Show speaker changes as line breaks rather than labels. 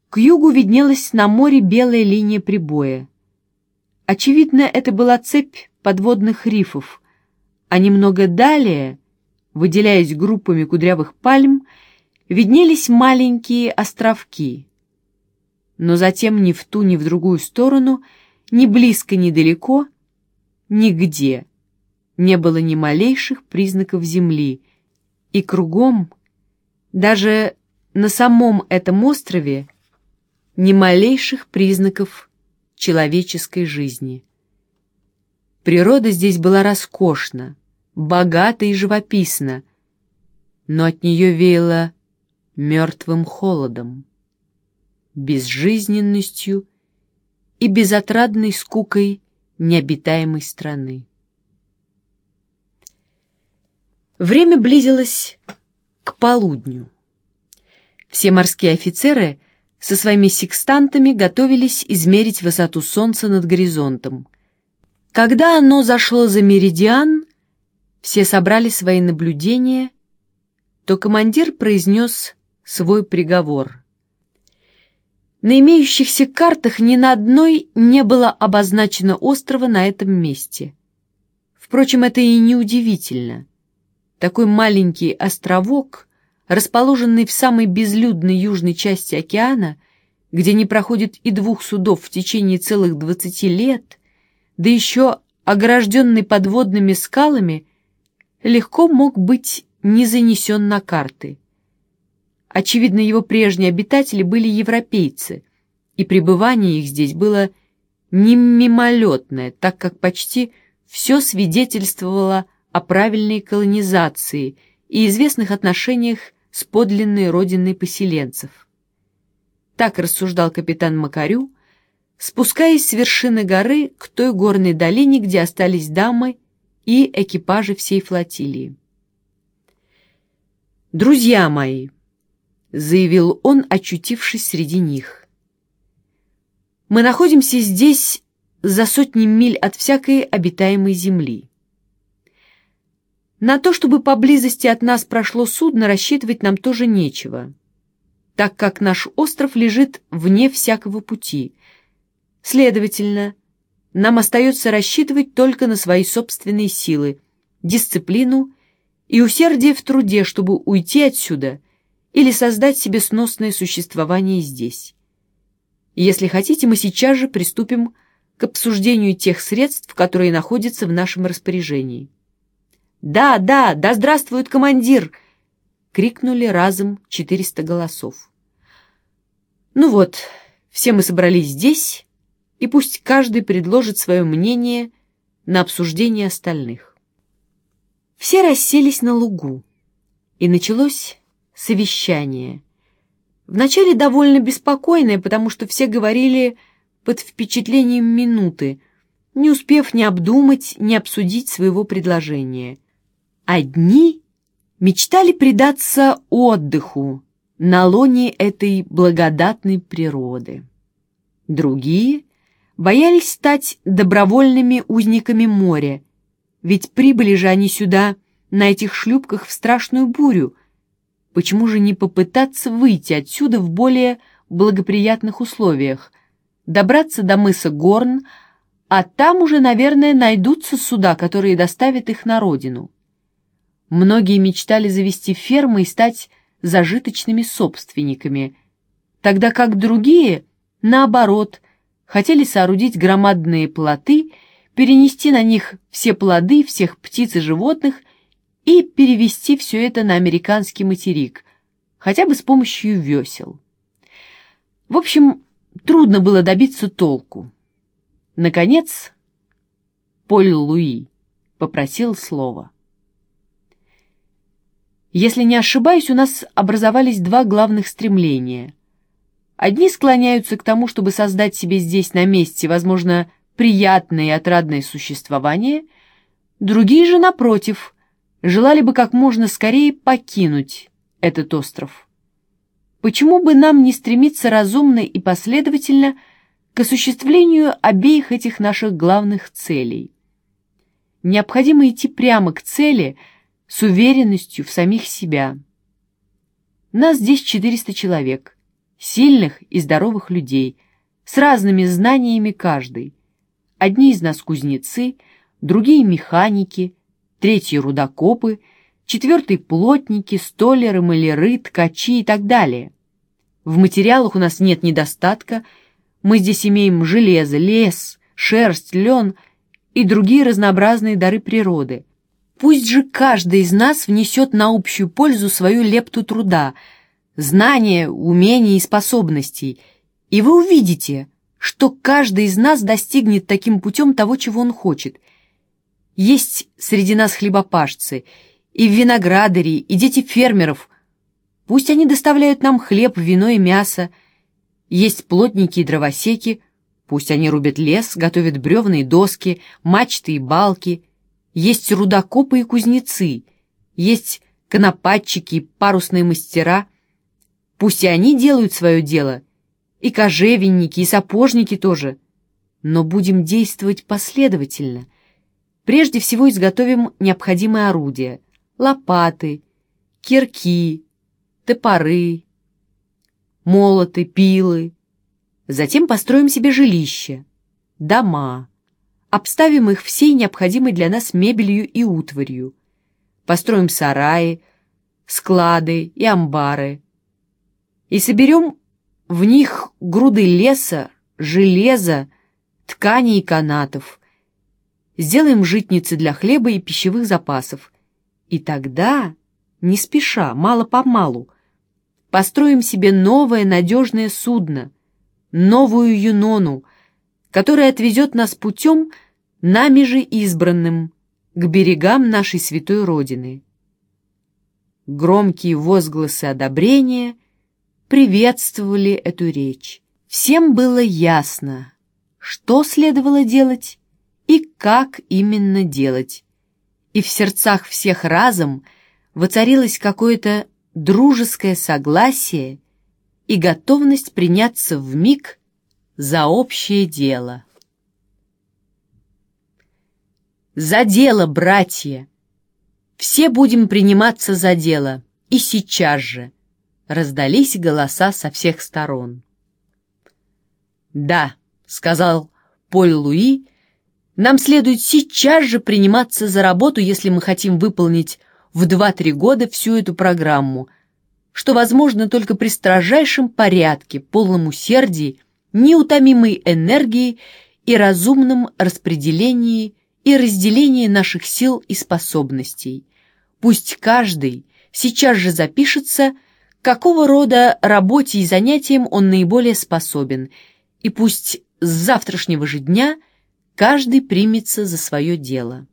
К югу виднелась на море белая линия прибоя. Очевидно, это была цепь подводных рифов, а немного далее, выделяясь группами кудрявых пальм, виднелись маленькие островки. Но затем ни в ту, ни в другую сторону, ни близко, ни далеко, нигде не было ни малейших признаков земли, и кругом, даже на самом этом острове, ни малейших признаков человеческой жизни. Природа здесь была роскошна, богата и живописна, но от нее веяло мертвым холодом, безжизненностью и безотрадной скукой необитаемой страны. Время близилось к полудню. Все морские офицеры со своими секстантами готовились измерить высоту солнца над горизонтом. Когда оно зашло за меридиан, все собрали свои наблюдения, то командир произнес свой приговор. На имеющихся картах ни на одной не было обозначено острова на этом месте. Впрочем, это и не удивительно. Такой маленький островок, расположенный в самой безлюдной южной части океана, где не проходит и 2 судов в течение целых 20 лет, да еще огражденный подводными скалами, легко мог быть не занесен на карты. Очевидно, его прежние обитатели были европейцы, и пребывание их здесь было не мимолетное, так как почти все свидетельствовало о правильной колонизации и известных отношениях с подлинной родиной поселенцев. Так рассуждал капитан Макарю, спускаясь с вершины горы к той горной долине, где остались дамы и экипажи всей флотилии. «Друзья мои», — заявил он, очутившись среди них, — «мы находимся здесь за сотни миль от всякой обитаемой земли. На то, чтобы поблизости от нас прошло судно, рассчитывать нам тоже нечего, так как наш остров лежит вне всякого пути. Следовательно, нам остается рассчитывать только на свои собственные силы, дисциплину и усердие в труде, чтобы уйти отсюда или создать себе сносное существование здесь. И если хотите, мы сейчас же приступим к обсуждению тех средств, которые находятся в нашем распоряжении». «Да, да, да здравствует командир!» — крикнули разом 400 голосов. «Ну вот, все мы собрались здесь, и пусть каждый предложит свое мнение на обсуждение остальных». Все расселись на лугу, и началось совещание. Вначале довольно беспокойное, потому что все говорили под впечатлением минуты, не успев ни обдумать, ни обсудить своего предложения. Одни мечтали предаться отдыху на лоне этой благодатной природы. Другие боялись стать добровольными узниками моря, ведь прибыли же они сюда на этих шлюпках в страшную бурю. Почему же не попытаться выйти отсюда в более благоприятных условиях, добраться до мыса Горн, а там уже, наверное, найдутся суда, которые доставят их на родину. Многие мечтали завести фермы и стать зажиточными собственниками, тогда как другие, наоборот, хотели соорудить громадные плоты, перенести на них все плоды всех птиц и животных и перевезти все это на американский материк, хотя бы с помощью весел. В общем, трудно было добиться толку. Наконец, Поль Луи попросил слова. Если не ошибаюсь, у нас образовались 2 главных стремления. Одни склоняются к тому, чтобы создать себе здесь на месте, возможно, приятное и отрадное существование, другие же, напротив, желали бы как можно скорее покинуть этот остров. Почему бы нам не стремиться разумно и последовательно к осуществлению обеих этих наших главных целей? Необходимо идти прямо к цели с уверенностью в самих себя. Нас здесь 400 человек, сильных и здоровых людей, с разными знаниями каждый. Одни из нас кузнецы, другие механики, третьи рудокопы, четвертые плотники, столяры, маляры, ткачи и так далее. В материалах у нас нет недостатка, мы здесь имеем железо, лес, шерсть, лен и другие разнообразные дары природы. Пусть же каждый из нас внесет на общую пользу свою лепту труда, знания, умений и способностей, и вы увидите, что каждый из нас достигнет таким путем того, чего он хочет. Есть среди нас хлебопашцы, и виноградари, и дети фермеров. Пусть они доставляют нам хлеб, вино и мясо. Есть плотники и дровосеки, пусть они рубят лес, готовят бревна и доски, мачты и балки. Есть рудокопы и кузнецы, есть конопатчики и парусные мастера. Пусть и они делают свое дело, и кожевенники, и сапожники тоже. Но будем действовать последовательно. Прежде всего изготовим необходимые орудия: лопаты, кирки, топоры, молоты, пилы. Затем построим себе жилища, дома, обставим их всей необходимой для нас мебелью и утварью, построим сараи, склады и амбары, и соберем в них груды леса, железа, тканей и канатов, сделаем житницы для хлеба и пищевых запасов, и тогда, не спеша, мало-помалу, построим себе новое надежное судно, новую Юнону, которая отвезет нас путем, нами же избранным, к берегам нашей святой Родины. Громкие возгласы одобрения приветствовали эту речь. Всем было ясно, что следовало делать и как именно делать. И в сердцах всех разом воцарилось какое-то дружеское согласие и готовность приняться вмиг за общее дело. «За дело, братья! Все будем приниматься за дело, и сейчас же!» Раздались голоса со всех сторон. «Да», — сказал Поль-Луи, — «нам следует сейчас же приниматься за работу, если мы хотим выполнить в 2-3 года всю эту программу, что возможно только при строжайшем порядке, полном усердии, неутомимой энергии и разумном распределении и разделении наших сил и способностей. Пусть каждый сейчас же запишется, какого рода работе и занятиям он наиболее способен, и пусть с завтрашнего же дня каждый примется за свое дело».